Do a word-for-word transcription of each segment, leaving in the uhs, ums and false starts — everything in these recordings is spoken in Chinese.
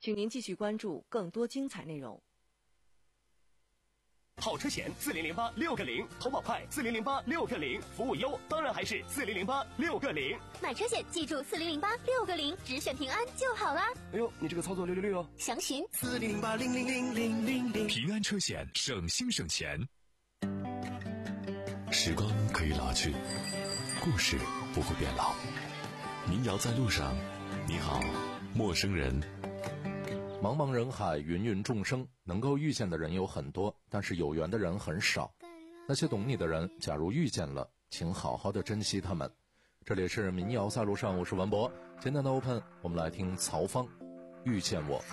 请您继续关注更多精彩内容。 好车险四零零八六个零，投保快四零零八六个零，服务优当然还是四零零八六个零。 买车险记住四零零八六个零，只选平安就好啦。 哎呦，你这个操作六六六哦！ 详询四零零八零零零零零零。 平安车险，省心省钱。时光可以老去，故事不会变老。民谣在路上，你好，陌生人。 茫茫人海，芸芸众生，能够遇见的人有很多，但是有缘的人很少。那些懂你的人，假如遇见了，请好好的珍惜他们。这里是民谣在路上，我是文博。今天的 Open， 我们来听曹芳，遇见我。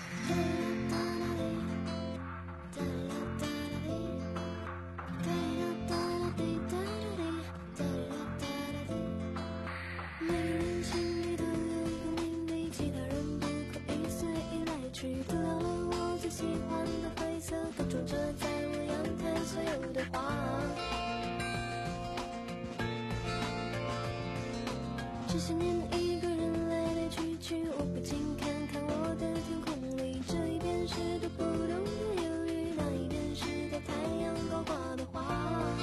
这些年一个人来来去去，我不禁看看我的天空里，这一边是读不懂的忧郁，那一边是在太阳高挂的花。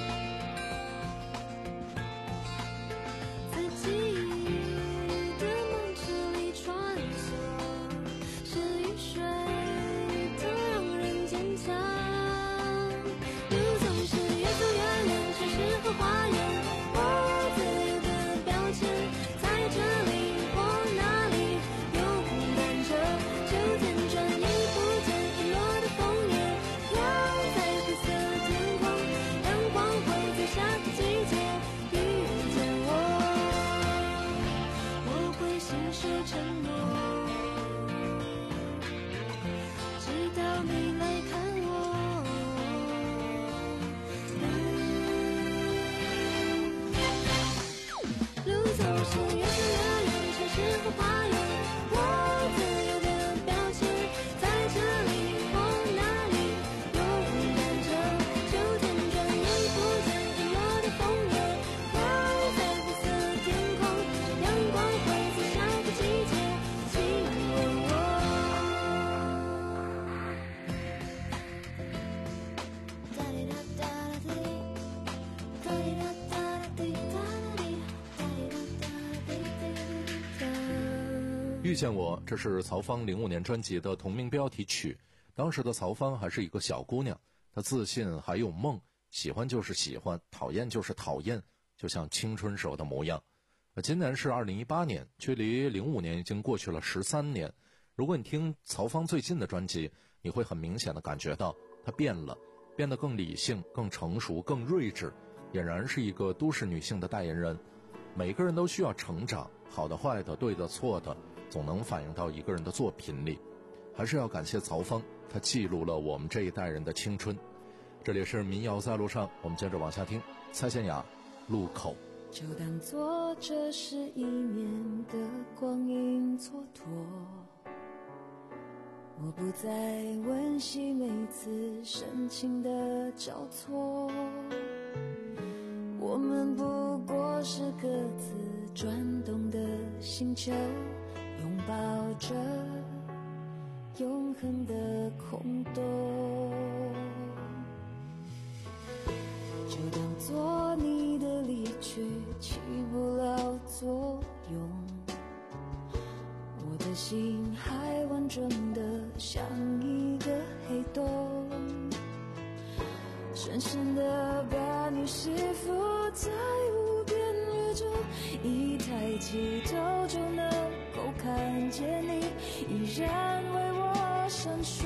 在记忆的梦池里穿梭，是雨水它让人坚强。路总是越走越远，城市和花园，我自由的标签。在这里或哪里有空单车，秋天转眼不见遗落的枫叶，飘在灰色天空，阳光会在下个季节遇见我，我会信守承诺，直到你来看我。路总是越走越远，城市和花园，我自由的标签。在这里或哪里有空单车，秋天转眼不见遗落的枫叶，飘在灰色天空，阳光会在下个季节亲吻我。哒哩哒哒哒滴，哒哩哒哒哒滴哒哩。 遇见我，这是曹芳零五年专辑的同名标题曲。当时的曹芳还是一个小姑娘，她自信还有梦，喜欢就是喜欢，讨厌就是讨厌，就像青春时候的模样。今年是二零一八年，距离零五年已经过去了十三年。如果你听曹芳最近的专辑，你会很明显的感觉到她变了，变得更理性、更成熟、更睿智，俨然是一个都市女性的代言人。每个人都需要成长，好的坏的对的错的总能反映到一个人的作品里。还是要感谢曹芳，她记录了我们这一代人的青春。这里是民谣在路上，我们接着往下听蔡健雅路口。 就当作这是一年的光阴蹉跎，我不再温习每次深情的交错，我们不过是各自转动的星球，拥抱着永恒的空洞。就当作你的离去起不了作用，我的心还完整的像一个黑洞，深深的把你吸附在无边宇宙，一抬起头就能够看见你依然为我闪烁，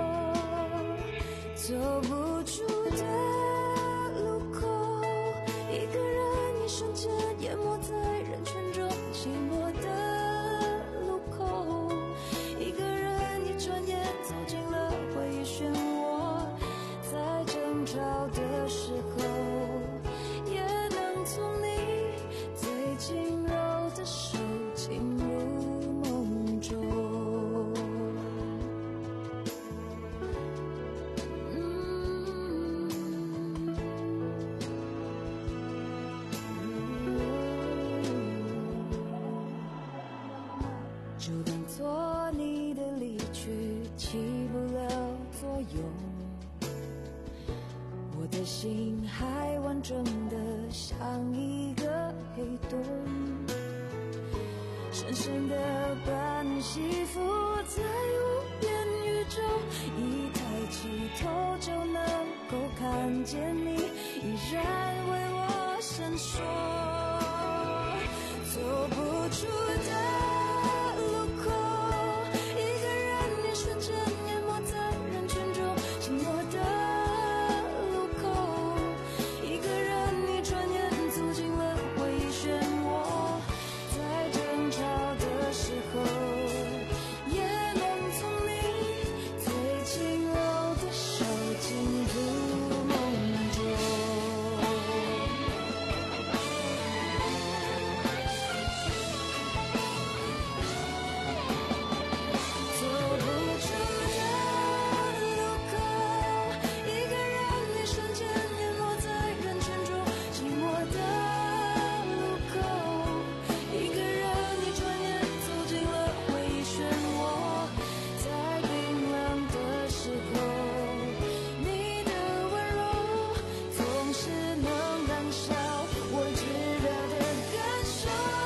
走不出的路口，一个人一瞬间淹没在人群中，寂寞的路口，一个人一转眼走进了回忆漩涡，在争吵的时候也能从你最轻柔的手进入梦中。嗯看见你依然为我闪烁，走不出的路口，一个人一瞬间淹没在人群中，寂寞的路口，一个人一转眼走进了回忆漩涡，在争吵的时候也能从你最轻柔的手进入梦中。走不出的路口，一个人一瞬间淹没在人群中，寂寞的路口，一个人一转眼走进了回忆漩涡，在冰冷的时候，你的温柔总是能燃烧我炙热的感受。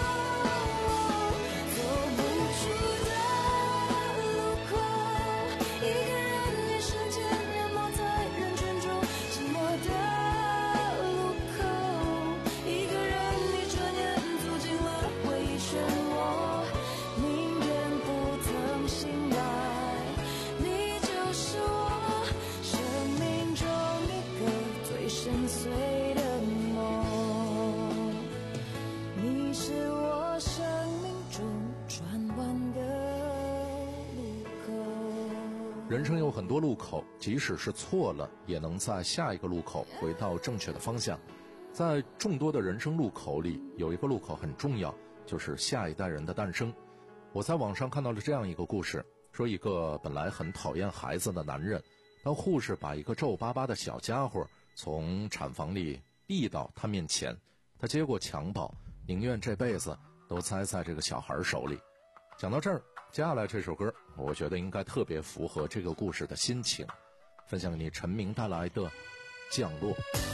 走不出的路口，一个人一瞬间淹没在人群中，寂寞的路口，一个人一转眼走进了回忆漩涡，宁愿不曾醒来，你就是我生命中一个最深邃的梦，你是我生命中转弯的路口。 人生有很多路口，即使是错了，也能在下一个路口回到正确的方向。在众多的人生路口里，有一个路口很重要，就是下一代人的诞生。我在网上看到了这样一个故事，说一个本来很讨厌孩子的男人，当护士把一个皱巴巴的小家伙从产房里递到他面前，他接过襁褓，宁愿这辈子都栽在这个小孩手里。讲到这儿，接下来这首歌我觉得应该特别符合这个故事的心情，分享给你陈明带来的《降落》。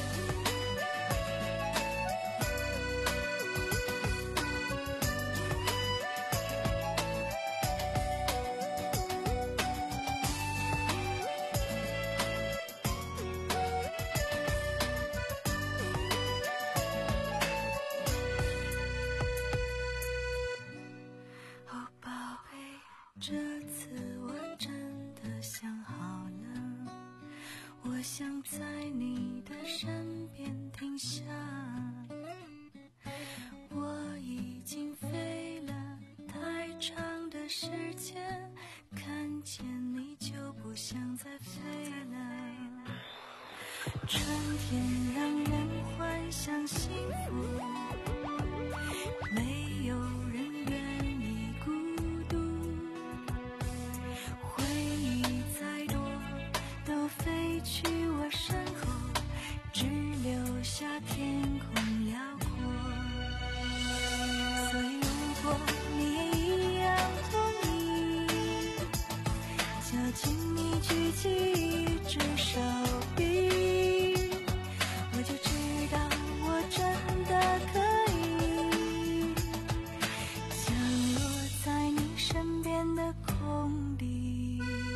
哦，宝贝，这次我真的想好了，我想在你的身边停下。我已经飞了太长的时间，看见你就不想再飞了。春天让人幻想幸福，没有人愿意孤独，回忆再多都飞去我身后，只留下天空辽阔。所以如果你也一样同意，就请你举起一只手臂，我就知道我真的可以降落在你身边的空地。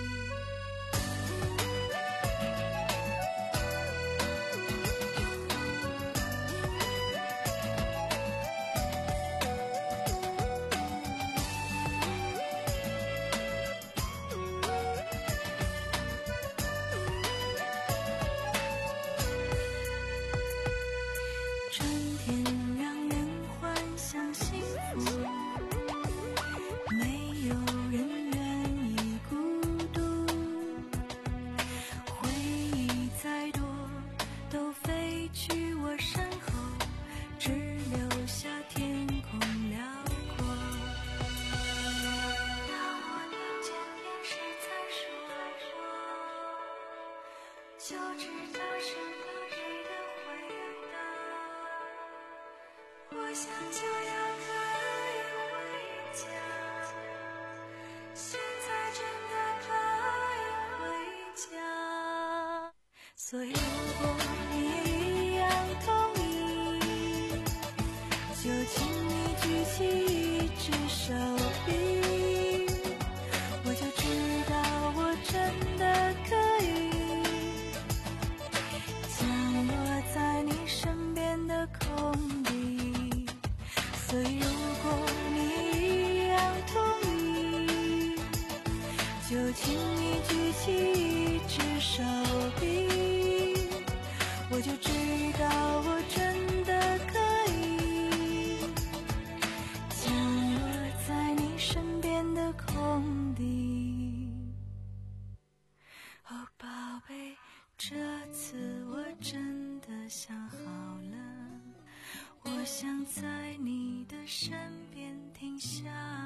春天让人幻想幸福，没有人愿意孤独，回忆再多都飞去我身后，只留下天空辽阔。当我听见电视在说，就知道是你给的回答。我想就要可以回家，现在真的可以回家。所以如果你也一样同意，就请你举起一只手臂，我就知道我真的可以降就请你举起一只手臂，我就知道我真的可以降落在你身边的空地。哦，宝贝，这次我真的想好了，我想在你的身边停下。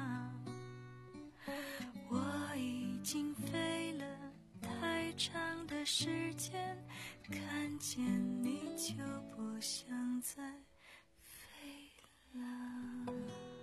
我已经飞了太长的时间，看见你就不想再飞了。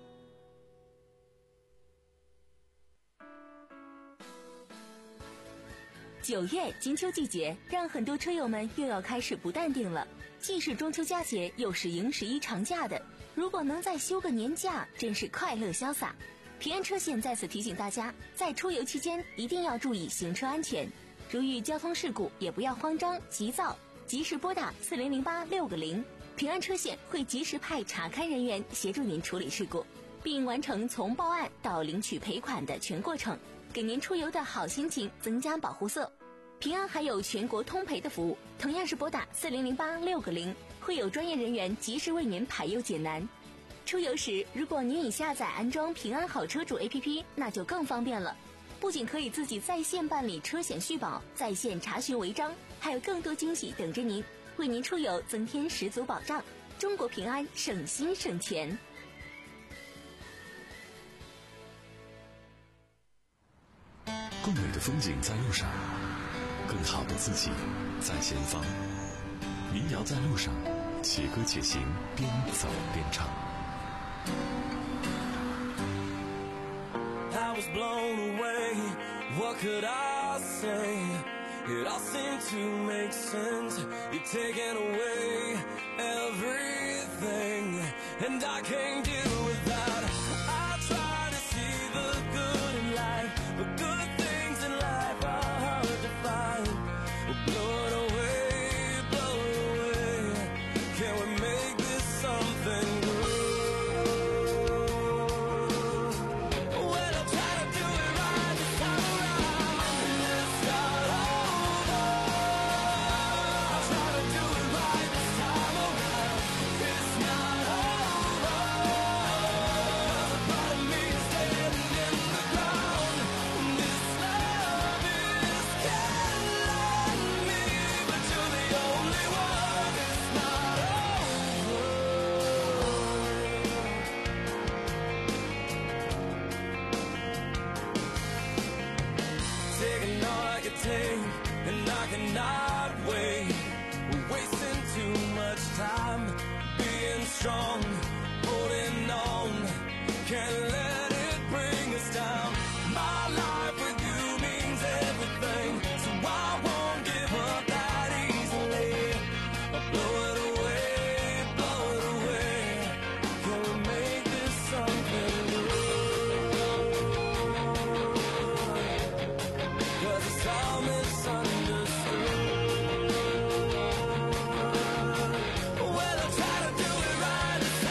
九月金秋季节，让很多车友们又要开始不淡定了。既是中秋佳节，又是迎十一长假的，如果能再休个年假，真是快乐潇洒。平安车险在此提醒大家，在出游期间一定要注意行车安全，如遇交通事故也不要慌张急躁，及时拨打四零零八六个零，平安车险会及时派查勘人员协助您处理事故，并完成从报案到领取赔款的全过程，给您出游的好心情增加保护色。平安还有全国通赔的服务，同样是拨打四零零八六个零，会有专业人员及时为您排忧解难。出游时，如果您已下载安装平安好车主 A P P， 那就更方便了。不仅可以自己在线办理车险续保，在线查询违章，还有更多惊喜等着您，为您出游增添十足保障。中国平安，省心省钱。 更美的风景在路上，更好的自己在前方。民谣在路上，且歌且行，边走边唱。 I was blown away, what could I say? It all seemed to make sense. You're taking away everything, and I can't deal with that. I try to see the good in life, but good things in life are hard to find. Blow it away, blow it away. Can we make this something good? Well, I'll try to do it right this time around. Let's start over. I'll try to do it right this time around. It's not over. 'Cause a part of me is dead in the ground. This love is killing me, but you're the only one. It's not over. Taking all I can take, and I cannot wait. We're wasting too much time being strong, holding on. Can't let it bring us down. My life with you means everything, so I won't give up that easily. I'll blow it away, blow it away. Can we make this something good? 'Cause it's all misunderstood. Well, I'll try to do it right this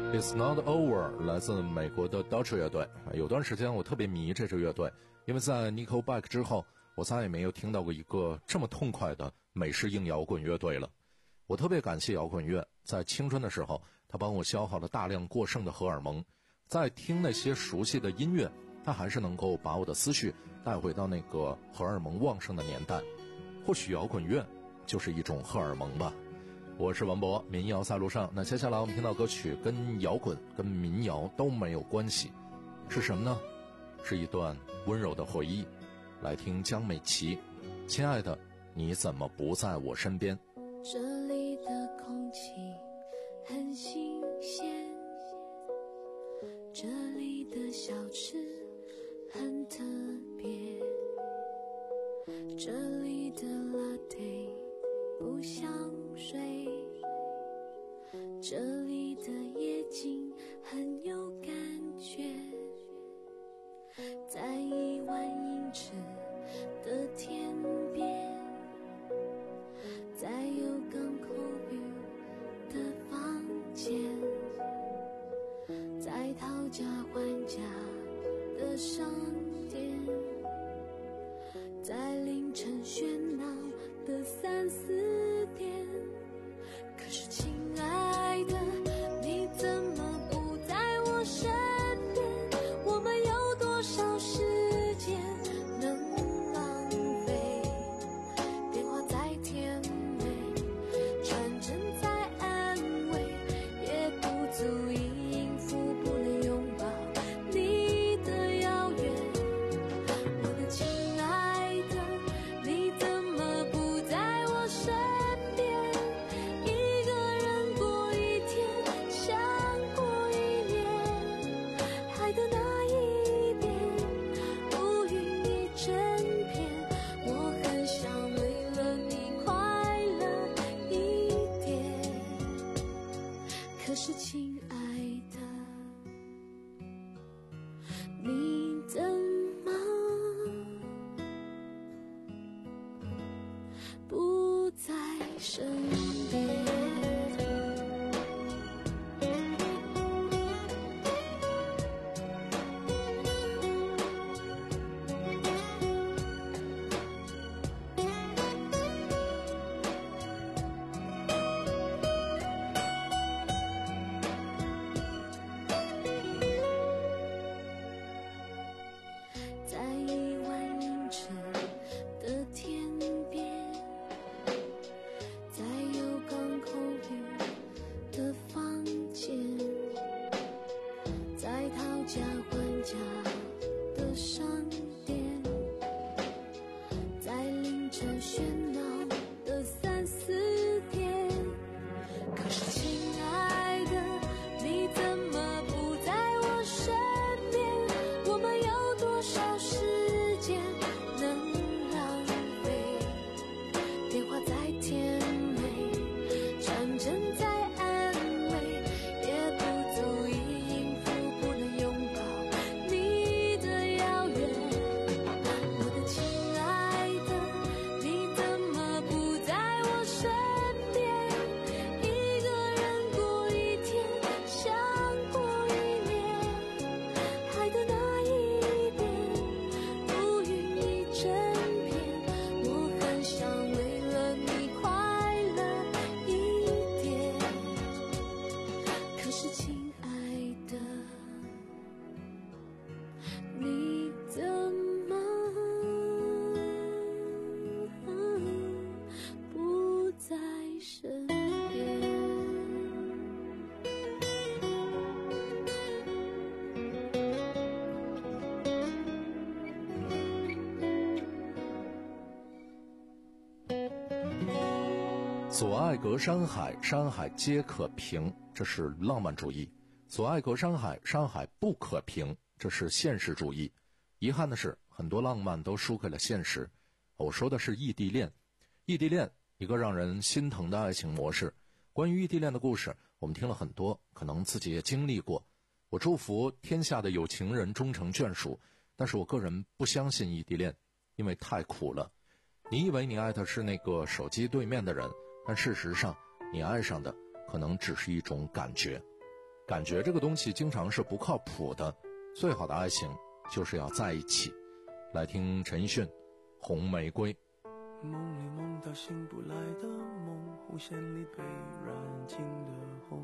It's Not Over 来自美国的 Dodge 乐队。有段时间我特别迷这支乐队，因为在 Nickelback 之后，我再也没有听到过一个这么痛快的美式硬摇滚乐队了。我特别感谢摇滚乐，在青春的时候，它帮我消耗了大量过剩的荷尔蒙。在听那些熟悉的音乐，它还是能够把我的思绪带回到那个荷尔蒙旺盛的年代。或许摇滚乐就是一种荷尔蒙吧。我是王博，民谣在路上。那接下来我们听到歌曲跟摇滚跟民谣都没有关系，是什么呢？是一段温柔的回忆。来听江美琪，亲爱的，你怎么不在我身边？ 这里的空气很新鲜，这里的小吃很特别，这里的 latte 不像水，这里的夜景很有感觉，在一万英尺的天边，在有港口 view 的房间，在讨价还价的商店，在凌晨喧闹的三四点。可是亲爱的，你怎么不在我身边？我们有多少时间能浪费？电话再甜美，传真再安慰，也不足以应付不能拥抱你的遥远。我的亲爱的，你怎么不在我身边？一个人过一天，像过一年，爱的那一边，乌云一整片。我很想为了你快乐一点，可是亲爱的，你怎么不在身边？在一万英尺的天边，在有港口 view 的房间，在讨价还价的商店，在凌晨喧闹的三四点。可是亲爱的，你怎么不在我身边？我们有多少时间能浪费？电话再甜美，传真再安慰，也不足以应付不能拥抱你的遥远。我的亲爱的，你怎么不在我身边？一个人过一天，像过一年，爱的那一边，乌云一整片。我很想为了你快乐一点，可是亲爱的，你怎么不在身边？ 所爱隔山海，山海皆可平，这是浪漫主义；所爱隔山海，山海不可平，这是现实主义。遗憾的是，很多浪漫都输给了现实。我说的是异地恋。异地恋，一个让人心疼的爱情模式。关于异地恋的故事，我们听了很多，可能自己也经历过。我祝福天下的有情人终成眷属，但是我个人不相信异地恋，因为太苦了。你以为你爱的是那个手机对面的人，但事实上你爱上的可能只是一种感觉。 感觉这个东西经常是不靠谱的，最好的爱情就是要在一起。来听陈奕迅《红玫瑰》。 梦里梦到醒不来的梦，红线里被染尽的红，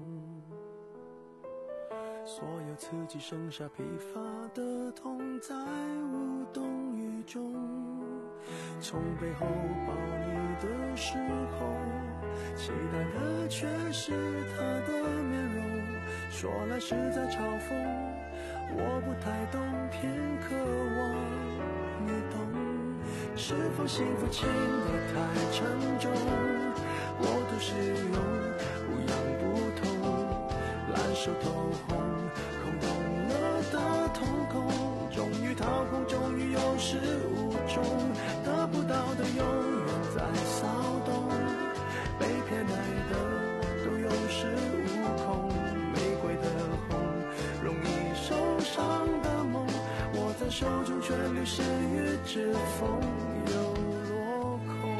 所有刺激剩下疲乏的痛，在无动于衷。从背后抱你的时候，期待的却是他的面容，说来是在嘲讽，我不太懂，偏渴望你懂。是否幸福轻得太沉重，我都是用不痒不痛，烂熟透红，空洞了的瞳孔，终于掏空，终于有始无终，得不到的永远在骚动，被偏爱的都有恃无恐，玫瑰的红，容易受伤的梦，握在手中却流失于指缝，又落空。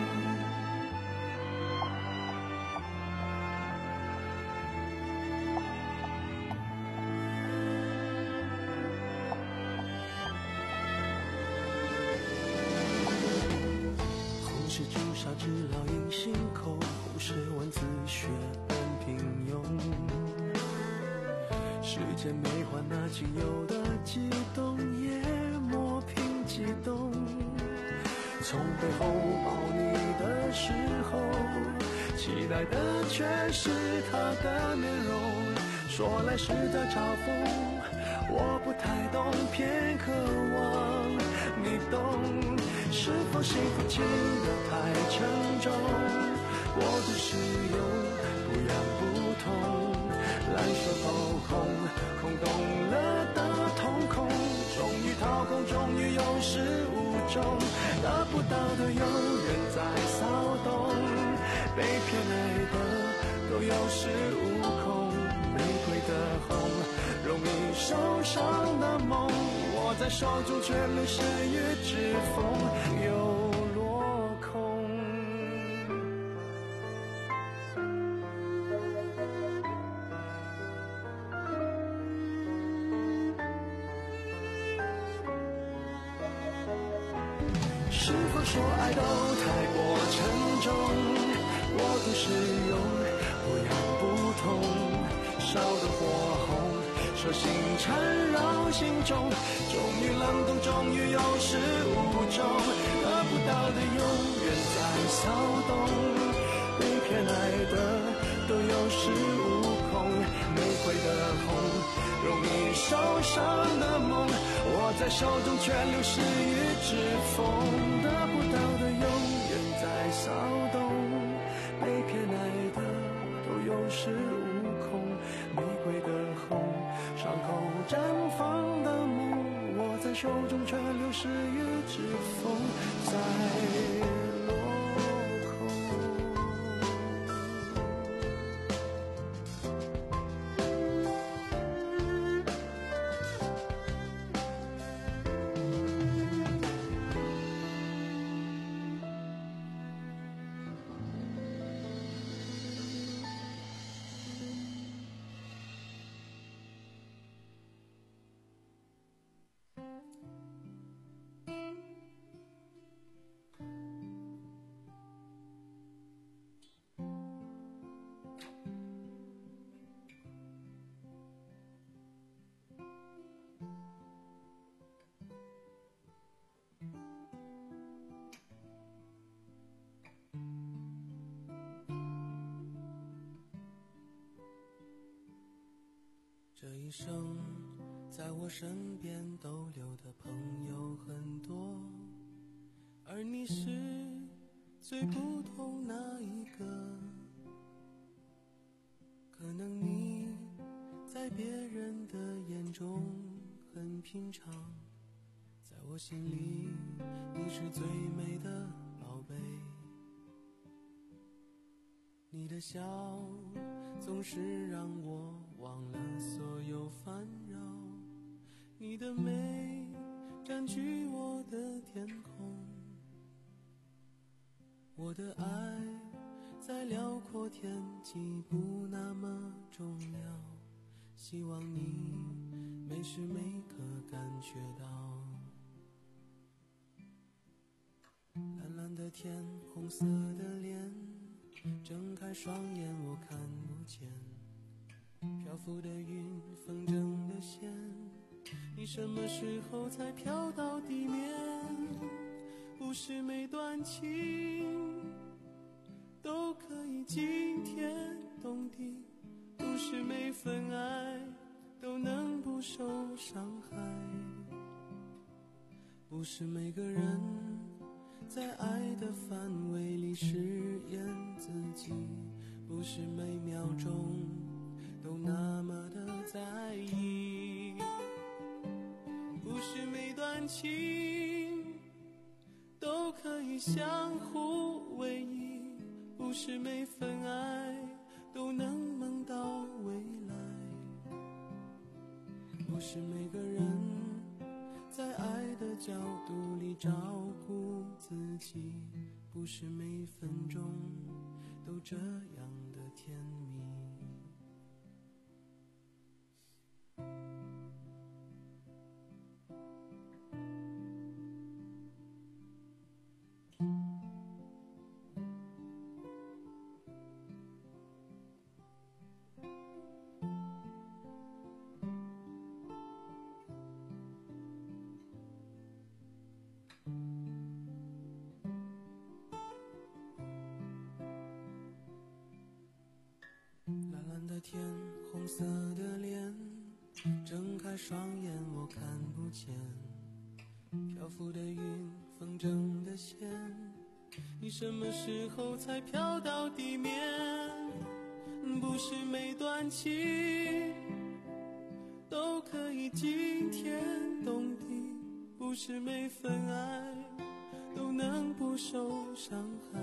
红是朱砂痣烙印心口，红是文字血般平庸，时间没还那仅有的激动，也磨平激动。从背后抱你的时候，期待的却是他的面容，说来是在嘲讽，我不太懂，偏渴望你懂。是否幸福轻得太沉重，我的使用不痒不痛，烂熟透红，空洞了的瞳孔，终于掏空，终于有始无终，得不到的永远在骚动，被偏爱的都有恃无恐，玫瑰的红，容易受伤的梦，握在手中却流失于指缝，又落空。是否说爱都太过沉重，我都是用不痒不痛，烧得火红，手心缠绕心中，终于冷冻，终于有始无终，得不到的永远在骚动，被偏爱的都有恃无恐，玫瑰的红，容易受伤的梦，握在手中却流失于指缝，得不到的永远在骚动，被偏爱的都有恃无恐，玫瑰的红，伤口绽放的梦，握在手中却流失于指缝，在落空。这一生在我身边逗留的朋友很多，而你是最不同那一个。可能你在别人的眼中很平常，在我心里你是最美的宝贝。你的笑总是让我忘了所有烦扰，你的美占据我的天空，我的爱在辽阔天际不那么重要， 希望你每时每刻感觉到，蓝蓝的天，红色的脸，睁开双眼我看不见，漂浮的云，风筝的线，你什么时候才飘到地面？不是每段情都可以惊天动地，不是每份爱都能不受伤害，不是每个人在爱的范围里试验自己，不是每秒钟都那么的在意，不是每段情都可以相互唯一，不是每份爱都能梦到未来，不是每个人在爱的角度里照顾自己，不是每分钟都这样的甜蜜。蓝蓝的天，红色的脸，睁开双眼我看不见，漂浮的云，风筝的线，你什么时候才飘到地面？不是每段情都可以惊天动地，不是每份爱都能不受伤害，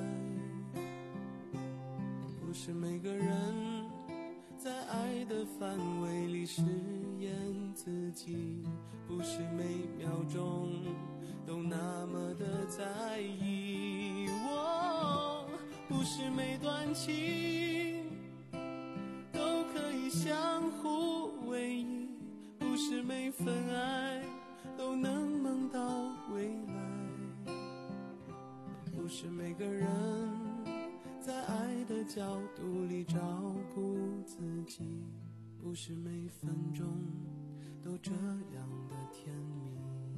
不是每个人在爱的范围里试验自己，不是每秒钟都那么的在意，我不是每段情都可以相互唯一，不是每份爱都能梦到未来，不是每个人在爱的角度里照顾自己，不是每分钟都这样的甜蜜，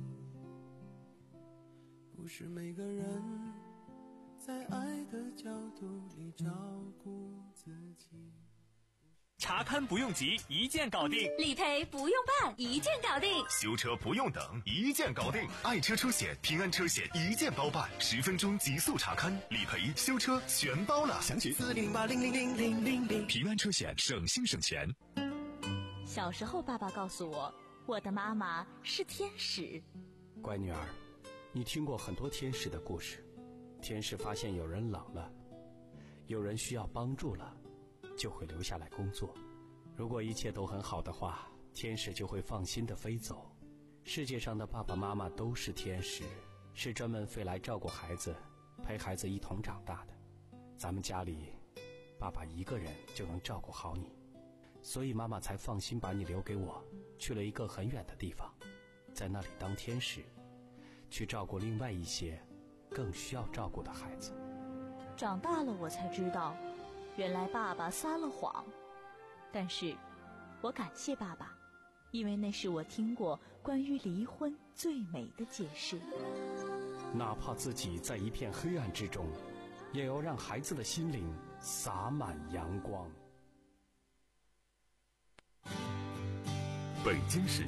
不是每个人在爱的角度里照顾自己。 查勘不用急，一键搞定； 理赔不用办，一键搞定； 修车不用等，一键搞定。爱车车险、平安车险一键包办，十分钟极速查勘、理赔、修车全包了。详情四零八零零零零零零。平安车险，省心省钱。 小时候，爸爸告诉我，我的妈妈是天使。 乖女儿，你听过很多天使的故事。天使发现有人老了，有人需要帮助了，就会留下来工作。如果一切都很好的话，天使就会放心地飞走。世界上的爸爸妈妈都是天使，是专门飞来照顾孩子，陪孩子一同长大的。咱们家里爸爸一个人就能照顾好你，所以妈妈才放心把你留给我，去了一个很远的地方，在那里当天使，去照顾另外一些更需要照顾的孩子。 长大了我才知道，原来爸爸撒了谎，但是我感谢爸爸，因为那是我听过关于离婚最美的解释。 哪怕自己在一片黑暗之中，也要让孩子的心灵洒满阳光。 北京市